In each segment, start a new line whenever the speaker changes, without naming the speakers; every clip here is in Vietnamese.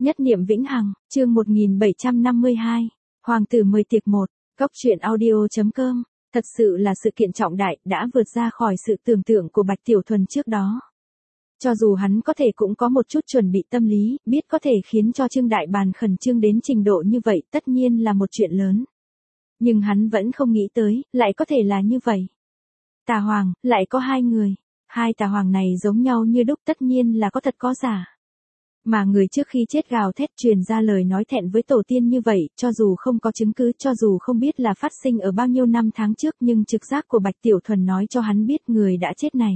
Nhất niệm vĩnh hằng, chương 1752. Hoàng tử mời tiệc 1, Cóc truyện audio.com. Thật sự là sự kiện trọng đại, đã vượt ra khỏi sự tưởng tượng của Bạch Tiểu Thuần trước đó. Cho dù hắn có thể cũng có một chút chuẩn bị tâm lý, biết có thể khiến cho Trương Đại Bàn khẩn trương đến trình độ như vậy, tất nhiên là một chuyện lớn. Nhưng hắn vẫn không nghĩ tới, lại có thể là như vậy. Tà Hoàng, lại có hai người. Hai tà hoàng này giống nhau như đúc, tất nhiên là có thật có giả. Mà người trước khi chết gào thét truyền ra lời nói thẹn với tổ tiên như vậy, cho dù không có chứng cứ, cho dù không biết là phát sinh ở bao nhiêu năm tháng trước, nhưng trực giác của Bạch Tiểu Thuần nói cho hắn biết người đã chết này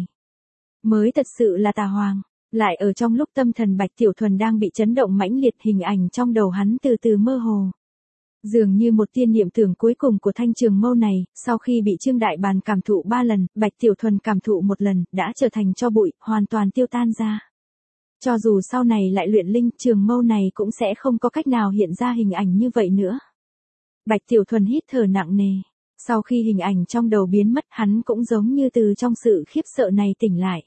mới thật sự là tà hoàng. Lại ở trong lúc tâm thần Bạch Tiểu Thuần đang bị chấn động mãnh liệt, hình ảnh trong đầu hắn từ từ mơ hồ. Dường như một tiên niệm tưởng cuối cùng của Thanh Trường Mâu này, sau khi bị Trương Đại Bàn cảm thụ 3 lần, Bạch Tiểu Thuần cảm thụ một lần, đã trở thành tro bụi, hoàn toàn tiêu tan ra. Cho dù sau này lại luyện linh, Trường Mâu này cũng sẽ không có cách nào hiện ra hình ảnh như vậy nữa. Bạch Tiểu Thuần hít thở nặng nề. Sau khi hình ảnh trong đầu biến mất, hắn cũng giống như từ trong sự khiếp sợ này tỉnh lại.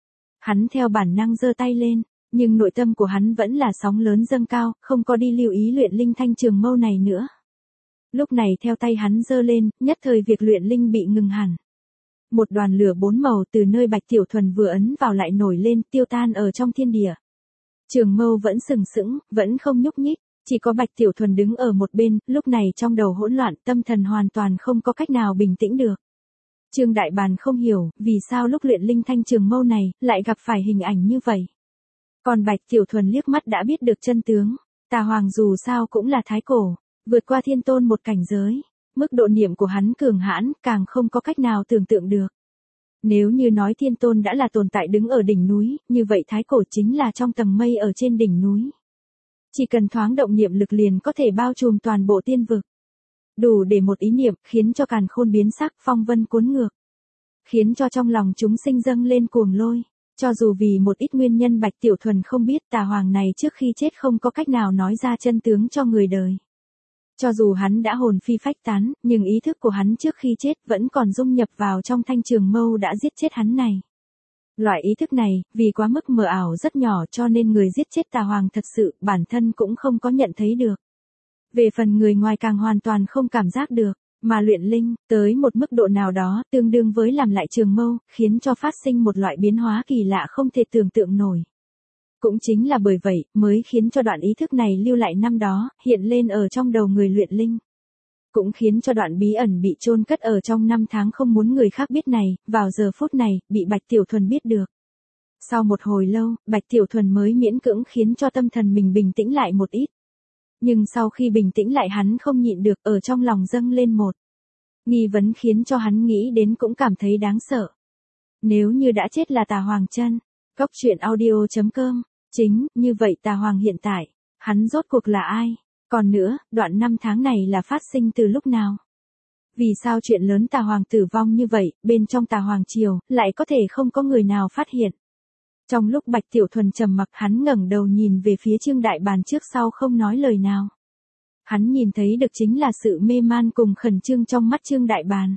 Hắn theo bản năng giơ tay lên, nhưng nội tâm của hắn vẫn là sóng lớn dâng cao, không có đi lưu ý luyện linh Thanh Trường Mâu này nữa. Lúc này theo tay hắn giơ lên, nhất thời việc luyện linh bị ngừng hẳn. Một đoàn lửa 4 màu từ nơi Bạch Tiểu Thuần vừa ấn vào lại nổi lên, tiêu tan ở trong thiên địa. Trường Mâu vẫn sừng sững, vẫn không nhúc nhích, chỉ có Bạch Tiểu Thuần đứng ở một bên, lúc này trong đầu hỗn loạn, tâm thần hoàn toàn không có cách nào bình tĩnh được. Trương Đại Bàn không hiểu, vì sao lúc luyện linh Thanh Trường Mâu này, lại gặp phải hình ảnh như vậy. Còn Bạch Tiểu Thuần liếc mắt đã biết được chân tướng, Tà Hoàng dù sao cũng là thái cổ, vượt qua thiên tôn một cảnh giới, mức độ niệm của hắn cường hãn, càng không có cách nào tưởng tượng được. Nếu như nói thiên tôn đã là tồn tại đứng ở đỉnh núi, như vậy thái cổ chính là trong tầng mây ở trên đỉnh núi. Chỉ cần thoáng động niệm lực liền có thể bao trùm toàn bộ tiên vực. Đủ để một ý niệm khiến cho càn khôn biến sắc, phong vân cuốn ngược. Khiến cho trong lòng chúng sinh dâng lên cuồng lôi. Cho dù vì một ít nguyên nhân Bạch Tiểu Thuần không biết, Tà Hoàng này trước khi chết không có cách nào nói ra chân tướng cho người đời. Cho dù hắn đã hồn phi phách tán, nhưng ý thức của hắn trước khi chết vẫn còn dung nhập vào trong Thanh Trường Mâu đã giết chết hắn này. Loại ý thức này, vì quá mức mờ ảo rất nhỏ cho nên người giết chết Tà Hoàng thật sự, bản thân cũng không có nhận thấy được. Về phần người ngoài càng hoàn toàn không cảm giác được, mà luyện linh, tới một mức độ nào đó, tương đương với làm lại Trường Mâu, khiến cho phát sinh một loại biến hóa kỳ lạ không thể tưởng tượng nổi. Cũng chính là bởi vậy, mới khiến cho đoạn ý thức này lưu lại năm đó, hiện lên ở trong đầu người luyện linh. Cũng khiến cho đoạn bí ẩn bị chôn cất ở trong 5 tháng không muốn người khác biết này, vào giờ phút này, bị Bạch Tiểu Thuần biết được. Sau một hồi lâu, Bạch Tiểu Thuần mới miễn cưỡng khiến cho tâm thần mình bình tĩnh lại một ít. Nhưng sau khi bình tĩnh lại hắn không nhịn được, ở trong lòng dâng lên một nghi vấn khiến cho hắn nghĩ đến cũng cảm thấy đáng sợ. Nếu như đã chết là Tà Hoàng chân, Cóc truyện audio.com, chính, như vậy Tà Hoàng hiện tại, hắn rốt cuộc là ai? Còn nữa, đoạn 5 tháng này là phát sinh từ lúc nào? Vì sao chuyện lớn Tà Hoàng tử vong như vậy, bên trong Tà Hoàng triều, lại có thể không có người nào phát hiện? Trong lúc Bạch Tiểu Thuần trầm mặc, hắn ngẩng đầu nhìn về phía Trương Đại Bàn trước sau không nói lời nào. Hắn nhìn thấy được chính là sự mê man cùng khẩn trương trong mắt Trương Đại Bàn.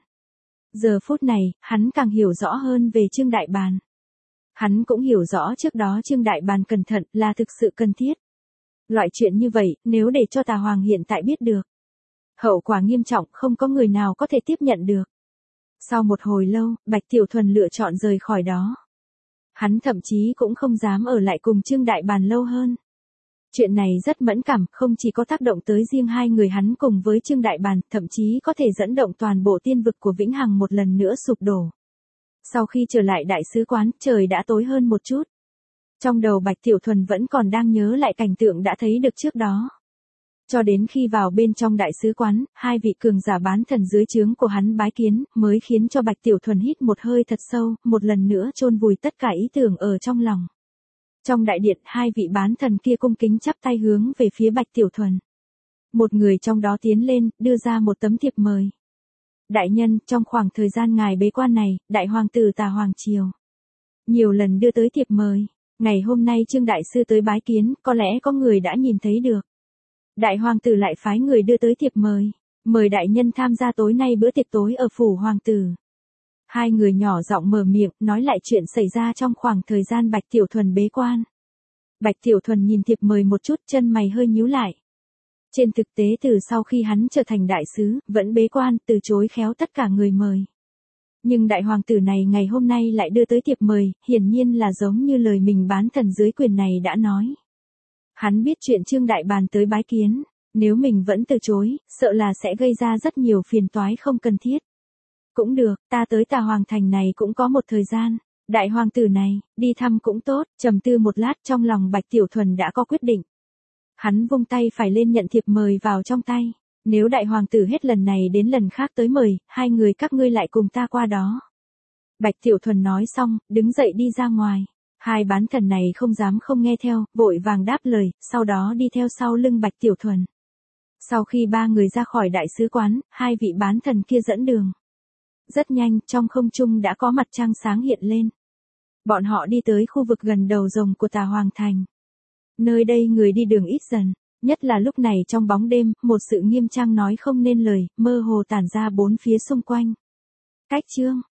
Giờ phút này, hắn càng hiểu rõ hơn về Trương Đại Bàn. Hắn cũng hiểu rõ trước đó Trương Đại Bàn cẩn thận là thực sự cần thiết. Loại chuyện như vậy, nếu để cho Tà Hoàng hiện tại biết được, hậu quả nghiêm trọng, không có người nào có thể tiếp nhận được. Sau một hồi lâu, Bạch Tiểu Thuần lựa chọn rời khỏi đó. Hắn thậm chí cũng không dám ở lại cùng Trương Đại Bàn lâu hơn. Chuyện này rất mẫn cảm, không chỉ có tác động tới riêng hai người hắn cùng với Trương Đại Bàn, thậm chí có thể dẫn động toàn bộ tiên vực của Vĩnh Hằng một lần nữa sụp đổ. Sau khi trở lại đại sứ quán, trời đã tối hơn một chút. Trong đầu Bạch Tiểu Thuần vẫn còn đang nhớ lại cảnh tượng đã thấy được trước đó. Cho đến khi vào bên trong đại sứ quán, hai vị cường giả bán thần dưới trướng của hắn bái kiến, mới khiến cho Bạch Tiểu Thuần hít một hơi thật sâu, một lần nữa chôn vùi tất cả ý tưởng ở trong lòng. Trong đại điện, hai vị bán thần kia cung kính chắp tay hướng về phía Bạch Tiểu Thuần. Một người trong đó tiến lên, đưa ra một tấm thiệp mời. Đại nhân, trong khoảng thời gian ngài bế quan này, Đại Hoàng tử Tà Hoàng triều nhiều lần đưa tới thiệp mời. Ngày hôm nay Trương Đại Sư tới bái kiến, có lẽ có người đã nhìn thấy được. Đại Hoàng tử lại phái người đưa tới thiệp mời. Mời đại nhân tham gia tối nay bữa tiệc tối ở phủ Hoàng tử. Hai người nhỏ giọng mở miệng, nói lại chuyện xảy ra trong khoảng thời gian Bạch Tiểu Thuần bế quan. Bạch Tiểu Thuần nhìn thiệp mời một chút, chân mày hơi nhíu lại. Trên thực tế từ sau khi hắn trở thành đại sứ, vẫn bế quan, từ chối khéo tất cả người mời. Nhưng đại hoàng tử này ngày hôm nay lại đưa tới thiệp mời, hiển nhiên là giống như lời mình bán thần dưới quyền này đã nói. Hắn biết chuyện Trương Đại Bàn tới bái kiến, nếu mình vẫn từ chối, sợ là sẽ gây ra rất nhiều phiền toái không cần thiết. Cũng được, ta tới Tà Hoàng Thành này cũng có một thời gian. Đại hoàng tử này, đi thăm cũng tốt, trầm tư một lát trong lòng Bạch Tiểu Thuần đã có quyết định. Hắn vung tay phải lên nhận thiệp mời vào trong tay. Nếu đại hoàng tử hết lần này đến lần khác tới mời, hai người các ngươi lại cùng ta qua đó. Bạch Tiểu Thuần nói xong, đứng dậy đi ra ngoài. Hai bán thần này không dám không nghe theo, vội vàng đáp lời, sau đó đi theo sau lưng Bạch Tiểu Thuần. Sau khi ba người ra khỏi đại sứ quán, hai vị bán thần kia dẫn đường. Rất nhanh, trong không trung đã có mặt trăng sáng hiện lên. Bọn họ đi tới khu vực gần đầu rồng của Tà Hoàng Thành. Nơi đây người đi đường ít dần, nhất là lúc này trong bóng đêm, một sự nghiêm trang nói không nên lời, mơ hồ tản ra bốn phía xung quanh. Cách chương